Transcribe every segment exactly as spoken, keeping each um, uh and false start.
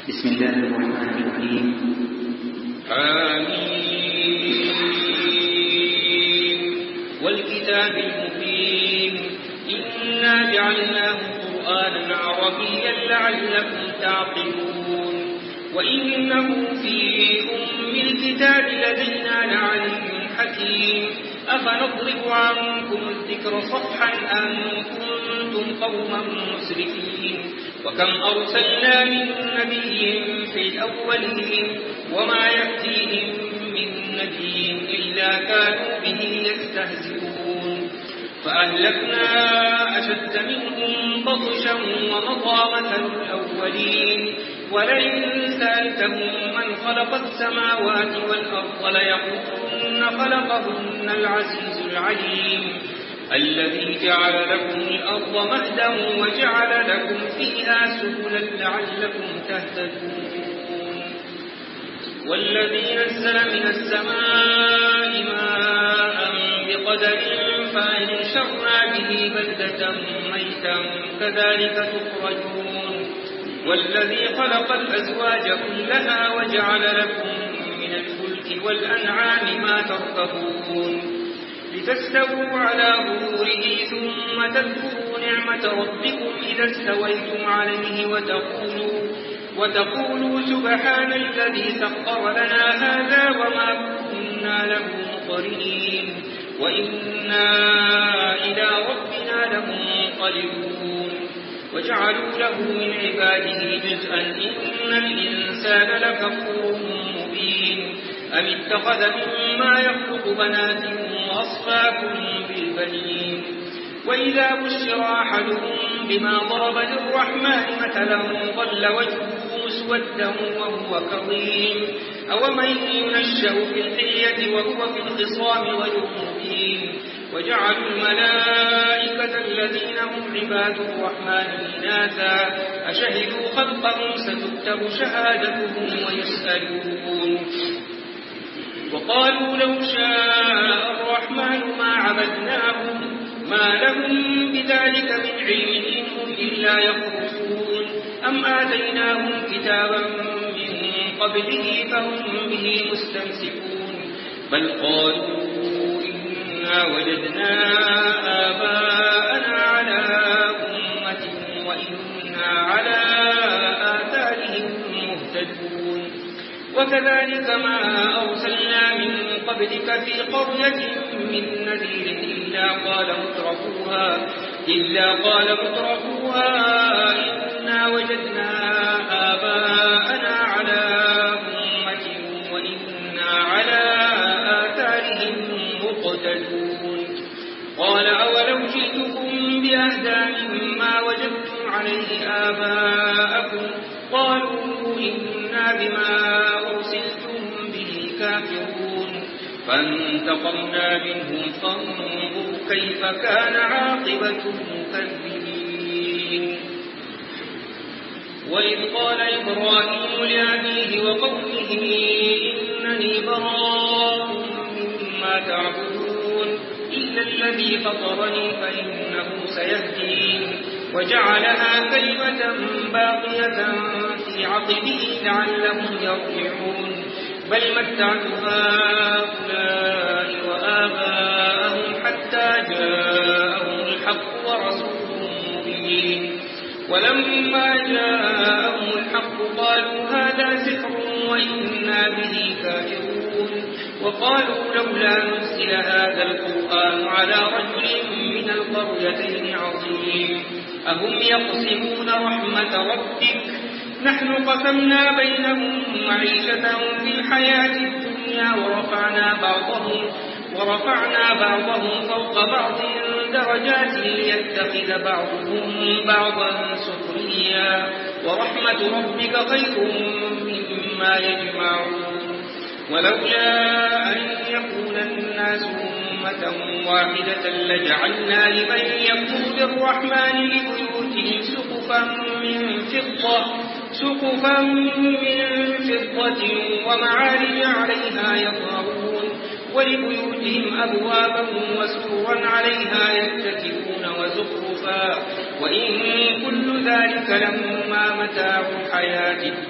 بسم الله الرحمن الرحيم. آمين. والكتاب المبين إنا جعلناه قرآنا عربيا لعلكم تعقلون وإنه في أم الكتاب لدينا لعلي حكيم أفنضرب عنكم الذكر صفحا أن كنتم قوما مسرفين وكم أرسلنا من نبي في الأولين وما يأتيهم من نبي إلا كانوا به يستهزئون فأهلكنا أشد منهم بطشا ومضى مثل الأولين ولئن سألتهم من خلق السماوات والأرض ليقولن خلقهن العزيز العليم الذي جعل لكم الأرض مهدا وجعل لكم فيها سبلا لعلكم تهتدون والذي نزل من السماء ماء بقدر فأنشرنا به بلدة ميتا كذلك تخرجون والذي خلق الأزواج كلها وجعل لكم من الفلك والأنعام ما تركبون لتستووا على ظهوره ثم تذكروا نعمة ربكم إذا استويتم عليه وتقولوا, وتقولوا سبحان الذي سخر لنا هذا وما كنا له مقرنين وإنا إلى ربنا لمنقلبون وجعلوا له من عباده جزءا إن الإنسان لكفور مبين أم اتخذ مما يخلق بنات وأصفاكم بالبنين وإذا بشر أحدهم بما ضرب للرحمن مثلا ظل وجهه مسودا وهو كظيم أومن ينشأ في الحلية وهو في الخصام غير مبين وجعلوا الملائكة الذين هم عباد الرحمن إناثا أشهدوا خلقهم ستكتب شهادتهم ويسألون وقالوا لو شاء الرحمن ما عبدناهم ما لهم بذلك من علم إن هم إلا يخرصون أم آتيناهم كتابا من قبله فهم به مستمسكون بل قالوا إنا وجدنا آباءنا على أمة وإنا على آثارهم مهتدون وكذلك ما أرسلنا من قبلك في قرية من نذير إلا قال مترفوها إلا قال مترفوها إنا وجدنا آباءنا على أمة وإنا على آثارهم مقتدون قال أولو جئتكم بأهدى مما وجدتم عليه آباءكم قالوا إنا بما أرسلتم به كافرون فانتقمنا منهم فانظر كيف كان عاقبة المكذبين وإذ قال إبراهيم لأبيه وقومه إنني براء مما تعبدون إلا الذي فطرني فإنه سيهدين وجعلها كلمة باقية في عقبه لعلهم يرجعون بل متعت هؤلاء وآباءهم حتى جاءهم الحق ورسول مبين ولما جاءهم الحق قالوا هذا سحر وإنا به كافرون وقالوا لولا نزل هذا القرآن على رجل من القريتين عظيم أهم يقسمون رحمة ربك نحن قسمنا بينهم معيشتهم في الحياة الدنيا ورفعنا بعضهم ورفعنا بعضهم فوق بعض درجات ليتخذ بعضهم بعضا سخريا ورحمة ربك خير مما يجمعون ولولا أن يكون الناس أمة واحدة لجعلنا لمن يكفر بالرحمن لبيوتهم سقفا من فضة سقفا من فضة ومعارج عليها يظهرون ولبيوتهم أبوابا وسررا عليها يتكئون وزخرفا وإن كل ذلك لما متاع الحياة الدنيا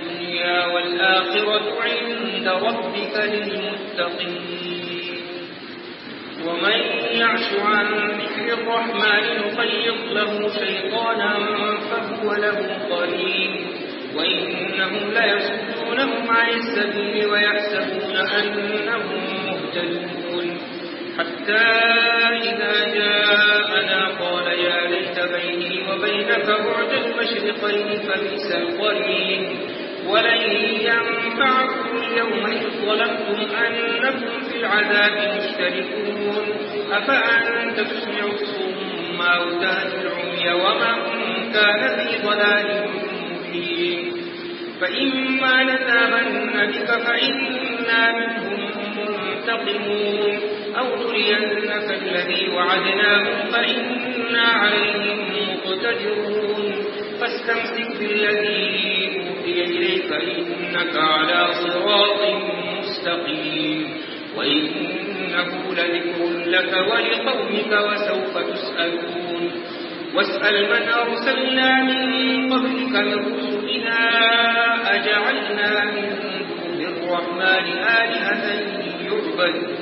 الدنيا والآخرة عند ربك للمتقين. ومن يعش عن ذكر الرحمن نقيض له شيطانا فهو له قرين وإنهم ليصدونهم عن السبيل ويحسبون أنهم مهتدون حتى إذا جاءنا قال يا ليت بيني وبينك بعد المشرقين فبئس القرين ولن ينفعكم اليوم إذ ظلمتم أنكم في العذاب مشتركون أفأنت تسمع الصم أو تهدي العمي ومن كان في ضلال مبين فإما نذهبن بك فإنا منهم منتقمون أو نرينك الذي وعدناهم فإنا عليهم مقتدرون فاستمسك بالذي أوحي إليك إنك على صراط مستقيم وإنه لذكر لك ولقومك وسوف تسألون واسأل من أرسلنا من قبلك من رسلنا أجعلنا من دون الرحمن آلهة يعبدون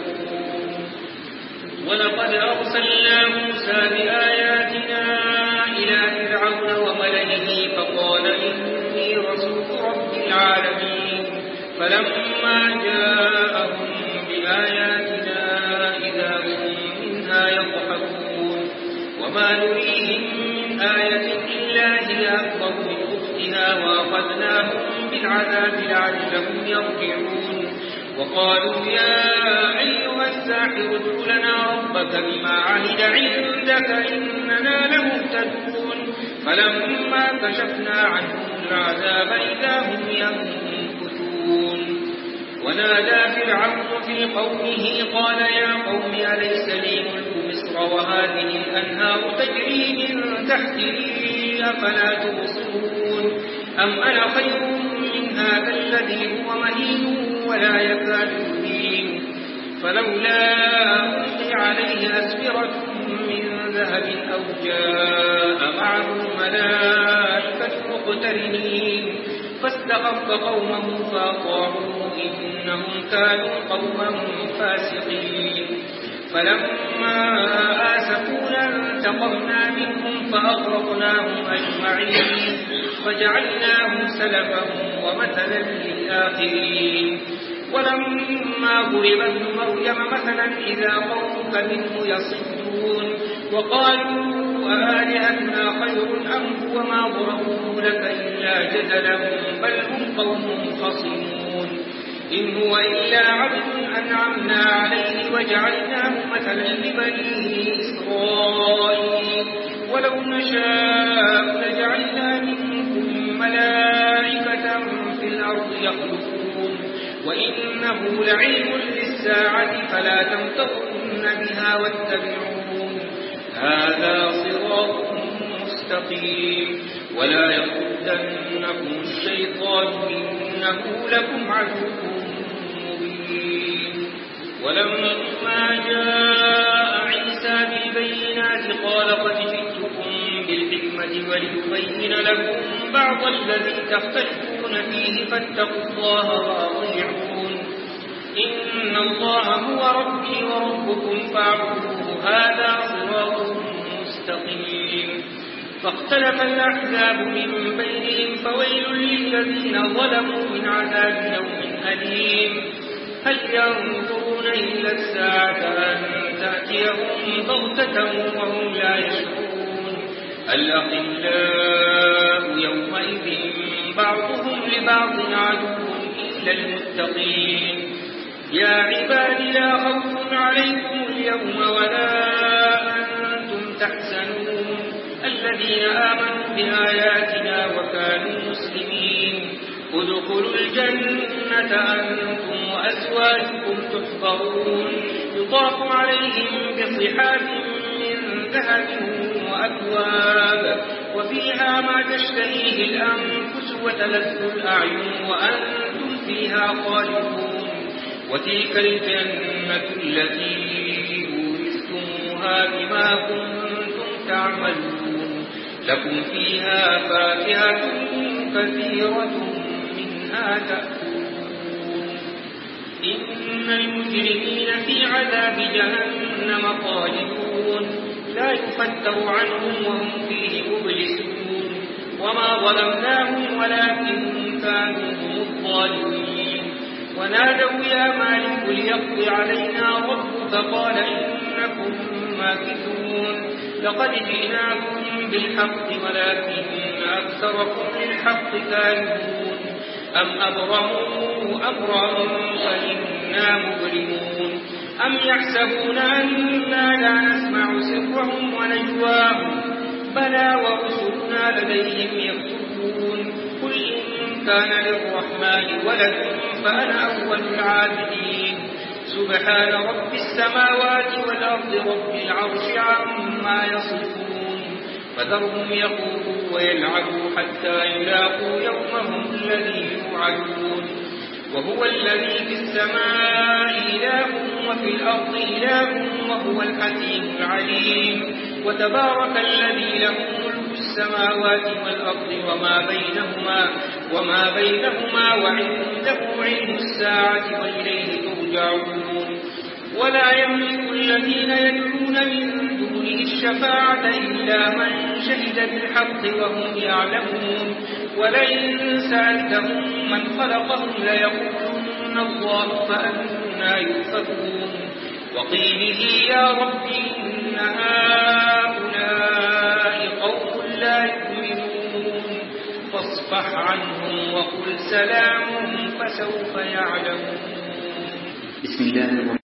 ولقد أرسلنا موسى بآياتنا إلى فرعون وملئه فقال إني رسول رب العالمين فلما جاءهم بآياتنا إذا هم منها يضحكون وما نريهم من آية إلا هي أكبر من أختها وأخذناهم بالعذاب لعلهم يرجعون وقالوا يا أيها الساحر ادع لنا ربك بما عهد عندك إننا لمهتدون فلما كشفنا عنهم العذاب إذا هم ينكثون ونادى فرعون في قومه قال يا قوم أليس لي ملك مصر وهذه الأنهار تجري من تحتي أفلا تبصرون أم أنا خير من هذا الذي هو مهين ولا يكاد يبين فلولا ألقي عليه أسورة من ذهب أو جاء معه ملائكة مقترنين فاستخف قومه فأطاعوه إنهم كانوا قوما فاسقين فلما آسفونا انتقمنا منهم فأغرقناهم أجمعين فجعلناهم سلفا ومثلا للآخرين ولما ضرب ابن مريم مثلا إذا قومك منه يصدون وقالوا أآلهتنا خير أم هو ما ضربوه لك إلا جدلا بل هم قوم خصمون إن هو إلا عبد أنعمنا عليه وجعلناه مثلا لبني إسرائيل ولو نشاء لجعلنا منكم ملائكة في الأرض يخلقون وإنه لعلم للساعة فلا تمترن بها واتبعون هذا صراط مستقيم ولا يصدنكم الشيطان إنه لكم عدو مبين ولما جاء عيسى بالبينات قال قد جئتكم بالحكمة وليبين لكم بعض الذي تختلفون فيه فاتقوا الله وأطيعون إن الله هو ربي وربكم فاعبدوه هذا صراط مستقيم فاختلف الأحزاب من بينهم فويل للذين ظلموا من عذاب يوم أليم هل ينظرون إلا الساعة أن تأتيهم بغتة وهم لا يشعرون الأخلاء يومئذ بعضهم لبعض عدو إلا المتقين يا عباد لا خوف عليكم اليوم ولا أنتم تحزنون الذين آمنوا بآياتنا وكانوا مسلمين ادخلوا الجنة أنتم وأزواجكم تحبرون يطاف عليهم بصحاف من ذهب وأكواب وفيها ما تشتهيه الأنفس وتلذ الأعين وأنتم فيها خالدون وتلك الجنة التي أورثتموها بما كنتم تعملون لكم فيها فاكهة كثيرة منها ما تأكلون إن المجرمين في عذاب جهنم خالدون لا يفتر عنهم وهم فيه مبلسون وما ظلمناهم ولكن كانوا هم الظالمين ونادوا يا مالك ليقضي علينا ربك قال إنكم ماكثون لقد جئناكم بالحق ولكن أكثركم للحق كارهون أم أبرموا أمرا فإنا مبرمون أم يحسبون أننا لا نسمع سرهم ونجواهم بلى ورسلنا لديهم يكتبون قل إن كان للرحمن ولد فأنا أول العابدين سبحان رب السماوات والأرض رب العرش عما يصفون فذرهم يخوضوا ويلعبوا حتى يلاقوا يومهم الذي يوعدون وهو الذي في السماء إله وفي الأرض إله وهو الحكيم العليم وتبارك الذي له ملك السماوات والأرض وما بينهما وما بينهما وعنده علم الساعة وإليه ترجعون ولا يملك الذين يدعون من دونه الشفاعة إلا من شهد بالحق وهم يعلمون ولئن سألتهم من خلقهم ليقولن الله فأنى يؤفكون وقيله يا رب إن هؤلاء قوم لا يؤمنون فاصفح عنهم وقل سلام فسوف يعلمون. بسم الله الرحمن